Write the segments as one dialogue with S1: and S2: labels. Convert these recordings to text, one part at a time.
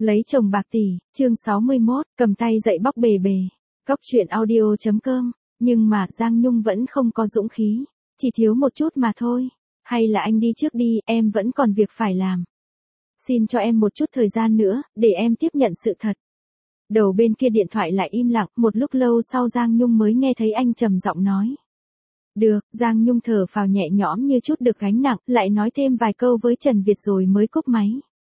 S1: Lấy chồng bạc tỷ, chương 61, cầm tay dậy bóc bề bề. Góc chuyện audio.com, nhưng mà Giang Nhung vẫn không có dũng khí, chỉ thiếu một chút mà thôi. Hay là anh đi trước đi, em vẫn còn việc phải làm. Xin cho em một chút thời gian nữa, để em tiếp nhận sự thật. Đầu bên kia điện thoại lại im lặng, một lúc lâu sau Giang Nhung mới nghe thấy anh trầm giọng nói. Được, Giang Nhung thở phào nhẹ nhõm như chút được gánh nặng, lại nói thêm vài câu với Trần Việt rồi mới cúp máy.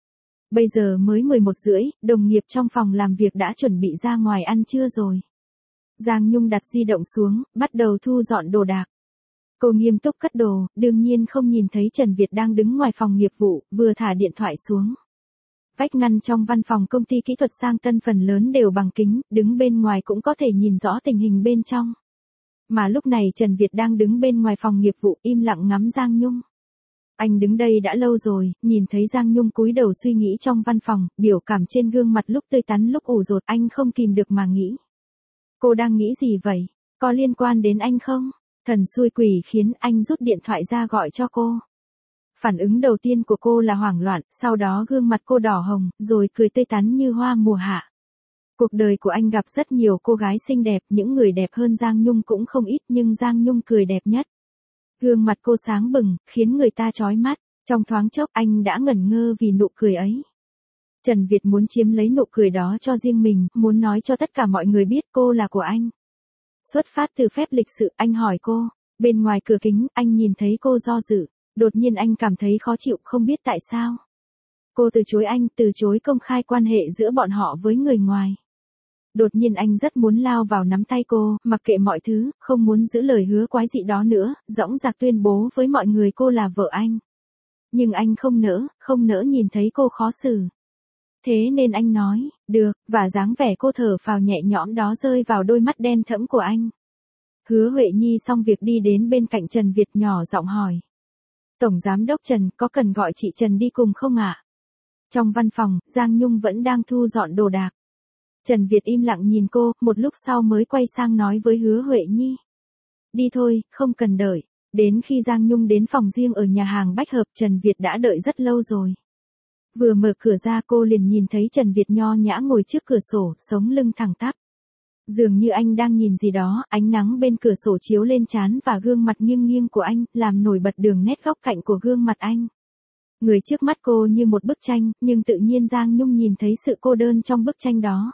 S1: Bây giờ mới 11:30, đồng nghiệp trong phòng làm việc đã chuẩn bị ra ngoài ăn trưa rồi. Giang Nhung đặt di động xuống, bắt đầu thu dọn đồ đạc. Cô nghiêm túc cất đồ, đương nhiên không nhìn thấy Trần Việt đang đứng ngoài phòng nghiệp vụ, vừa thả điện thoại xuống. Vách ngăn trong văn phòng công ty kỹ thuật sang Tân phần lớn đều bằng kính, đứng bên ngoài cũng có thể nhìn rõ tình hình bên trong. Mà lúc này Trần Việt đang đứng bên ngoài phòng nghiệp vụ im lặng ngắm Giang Nhung. Anh đứng đây đã lâu rồi, nhìn thấy Giang Nhung cúi đầu suy nghĩ trong văn phòng, biểu cảm trên gương mặt lúc tươi tắn lúc ủ rột anh không kìm được mà nghĩ. Cô đang nghĩ gì vậy? Có liên quan đến anh không? Thần xui quỷ khiến anh rút điện thoại ra gọi cho cô. Phản ứng đầu tiên của cô là hoảng loạn, sau đó gương mặt cô đỏ hồng, rồi cười tươi tắn như hoa mùa hạ. Cuộc đời của anh gặp rất nhiều cô gái xinh đẹp, những người đẹp hơn Giang Nhung cũng không ít nhưng Giang Nhung cười đẹp nhất. Gương mặt cô sáng bừng, khiến người ta chói mắt, trong thoáng chốc anh đã ngẩn ngơ vì nụ cười ấy. Trần Việt muốn chiếm lấy nụ cười đó cho riêng mình, muốn nói cho tất cả mọi người biết cô là của anh. Xuất phát từ phép lịch sự, anh hỏi cô, bên ngoài cửa kính, anh nhìn thấy cô do dự, đột nhiên anh cảm thấy khó chịu không biết tại sao. Cô từ chối anh, từ chối công khai quan hệ giữa bọn họ với người ngoài. Đột nhiên anh rất muốn lao vào nắm tay cô, mặc kệ mọi thứ, không muốn giữ lời hứa quái dị đó nữa, dõng dạc tuyên bố với mọi người cô là vợ anh. Nhưng anh không nỡ nhìn thấy cô khó xử. Thế nên anh nói, được, và dáng vẻ cô thở phào nhẹ nhõm đó rơi vào đôi mắt đen thẫm của anh. Hứa Huệ Nhi xong việc đi đến bên cạnh Trần Việt nhỏ giọng hỏi. Tổng Giám đốc Trần, có cần gọi chị Trần đi cùng không ạ? Trong văn phòng, Giang Nhung vẫn đang thu dọn đồ đạc. Trần Việt im lặng nhìn cô, một lúc sau mới quay sang nói với Hứa Huệ Nhi. Đi thôi, không cần đợi. Đến khi Giang Nhung đến phòng riêng ở nhà hàng Bách Hợp, Trần Việt đã đợi rất lâu rồi. Vừa mở cửa ra cô liền nhìn thấy Trần Việt nho nhã ngồi trước cửa sổ, sống lưng thẳng tắp. Dường như anh đang nhìn gì đó, ánh nắng bên cửa sổ chiếu lên trán và gương mặt nghiêng nghiêng của anh, làm nổi bật đường nét góc cạnh của gương mặt anh. Người trước mắt cô như một bức tranh, nhưng tự nhiên Giang Nhung nhìn thấy sự cô đơn trong bức tranh đó.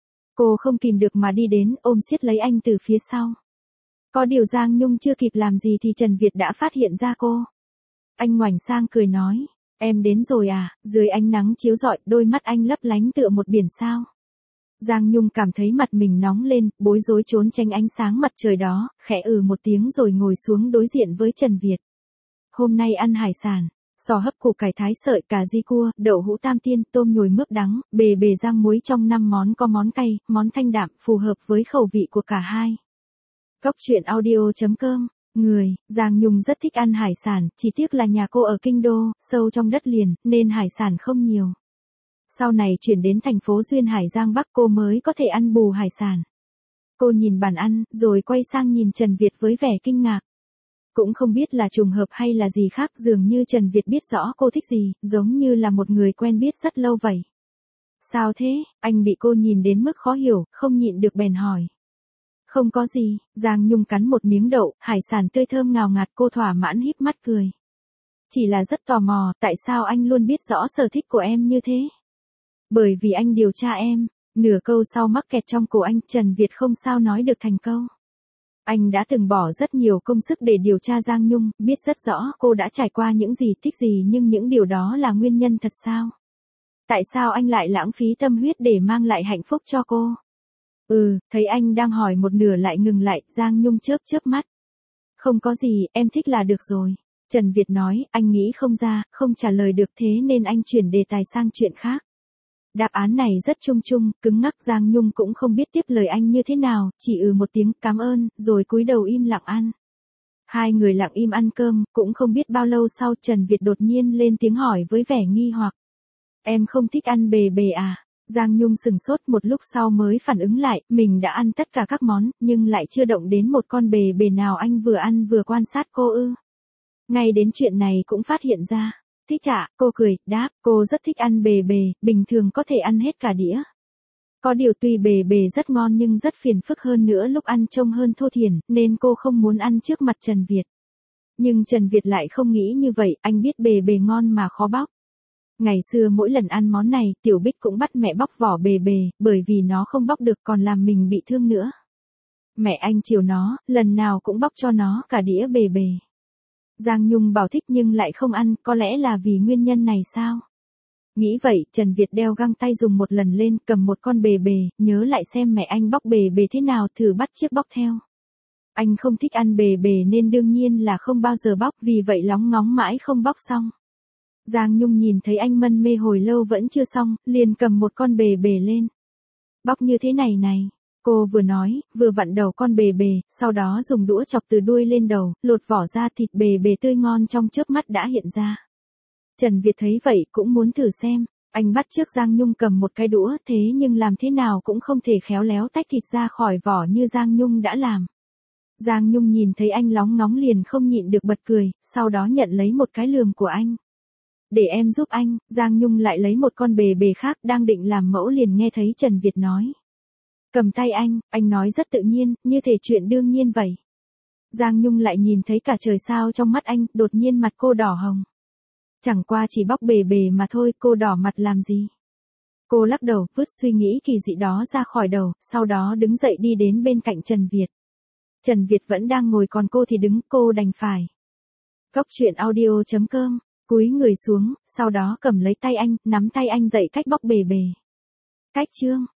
S1: Cô không kìm được mà đi đến, ôm siết lấy anh từ phía sau. Có điều Giang Nhung chưa kịp làm gì thì Trần Việt đã phát hiện ra cô. Anh ngoảnh sang cười nói, em đến rồi à, dưới ánh nắng chiếu rọi, đôi mắt anh lấp lánh tựa một biển sao. Giang Nhung cảm thấy mặt mình nóng lên, bối rối trốn tránh ánh sáng mặt trời đó, khẽ một tiếng rồi ngồi xuống đối diện với Trần Việt. Hôm nay ăn hải sản. Sò hấp củ cải thái sợi, cà ri cua, đậu hũ tam tiên, tôm nhồi mướp đắng, bề bề rang muối trong 5 món có món cay, món thanh đạm, phù hợp với khẩu vị của cả hai. Góc chuyện audio.com, Giang Nhung rất thích ăn hải sản, chỉ tiếc là nhà cô ở Kinh Đô, sâu trong đất liền, nên hải sản không nhiều. Sau này chuyển đến thành phố Duyên Hải Giang Bắc cô mới có thể ăn bù hải sản. Cô nhìn bàn ăn, rồi quay sang nhìn Trần Việt với vẻ kinh ngạc. Cũng không biết là trùng hợp hay là gì khác, dường như Trần Việt biết rõ cô thích gì, giống như là một người quen biết rất lâu vậy. Sao thế? Anh bị cô nhìn đến mức khó hiểu, không nhịn được bèn hỏi. Không có gì, Giang Nhung cắn một miếng đậu, hải sản tươi thơm ngào ngạt, cô thỏa mãn híp mắt cười. Chỉ là rất tò mò, tại sao anh luôn biết rõ sở thích của em như thế? Bởi vì anh điều tra em. Nửa câu sau mắc kẹt trong cổ anh, Trần Việt không sao nói được thành câu. Anh đã từng bỏ rất nhiều công sức để điều tra Giang Nhung, biết rất rõ cô đã trải qua những gì, thích gì, nhưng những điều đó là nguyên nhân thật sao? Tại sao anh lại lãng phí tâm huyết để mang lại hạnh phúc cho cô? Thấy anh đang hỏi một nửa lại ngừng lại, Giang Nhung chớp chớp mắt. Không có gì, em thích là được rồi. Trần Việt nói, anh nghĩ không ra, không trả lời được thế nên anh chuyển đề tài sang chuyện khác. Đáp án này rất chung chung, cứng ngắc, Giang Nhung cũng không biết tiếp lời anh như thế nào, chỉ một tiếng cảm ơn, rồi cúi đầu im lặng ăn. Hai người lặng im ăn cơm, cũng không biết bao lâu sau Trần Việt đột nhiên lên tiếng hỏi với vẻ nghi hoặc. Em không thích ăn bề bề à? Giang Nhung sừng sốt một lúc sau mới phản ứng lại, mình đã ăn tất cả các món, nhưng lại chưa động đến một con bề bề nào. Anh vừa ăn vừa quan sát cô ư? Ngay đến chuyện này cũng phát hiện ra. Thích ạ, cô cười, đáp, cô rất thích ăn bề bề, bình thường có thể ăn hết cả đĩa. Có điều tuy bề bề rất ngon nhưng rất phiền phức hơn nữa lúc ăn trông hơn thô thiển, nên cô không muốn ăn trước mặt Trần Việt. Nhưng Trần Việt lại không nghĩ như vậy, anh biết bề bề ngon mà khó bóc. Ngày xưa mỗi lần ăn món này, Tiểu Bích cũng bắt mẹ bóc vỏ bề bề, bởi vì nó không bóc được còn làm mình bị thương nữa. Mẹ anh chiều nó, lần nào cũng bóc cho nó cả đĩa bề bề. Giang Nhung bảo thích nhưng lại không ăn, có lẽ là vì nguyên nhân này sao? Nghĩ vậy, Trần Việt đeo găng tay dùng một lần lên, cầm một con bề bề, nhớ lại xem mẹ anh bóc bề bề thế nào, thử bắt chước bóc theo. Anh không thích ăn bề bề nên đương nhiên là không bao giờ bóc, vì vậy lóng ngóng mãi không bóc xong. Giang Nhung nhìn thấy anh mân mê hồi lâu vẫn chưa xong, liền cầm một con bề bề lên. Bóc như thế này này. Cô vừa nói, vừa vặn đầu con bề bề, sau đó dùng đũa chọc từ đuôi lên đầu, lột vỏ ra, thịt bề bề tươi ngon trong chớp mắt đã hiện ra. Trần Việt thấy vậy cũng muốn thử xem, anh bắt chước Giang Nhung cầm một cái đũa, thế nhưng làm thế nào cũng không thể khéo léo tách thịt ra khỏi vỏ như Giang Nhung đã làm. Giang Nhung nhìn thấy anh lóng ngóng liền không nhịn được bật cười, sau đó nhận lấy một cái lườm của anh. Để em giúp anh, Giang Nhung lại lấy một con bề bề khác đang định làm mẫu liền nghe thấy Trần Việt nói. Cầm tay anh nói rất tự nhiên, như thể chuyện đương nhiên vậy. Giang Nhung lại nhìn thấy cả trời sao trong mắt anh, đột nhiên mặt cô đỏ hồng. Chẳng qua chỉ bóc bề bề mà thôi, cô đỏ mặt làm gì? Cô lắc đầu, vứt suy nghĩ kỳ dị đó ra khỏi đầu, sau đó đứng dậy đi đến bên cạnh Trần Việt. Trần Việt vẫn đang ngồi còn cô thì đứng, cô đành phải. Góc truyện audio.com, cúi người xuống, sau đó cầm lấy tay anh, nắm tay anh dậy cách bóc bề bề. Cách chương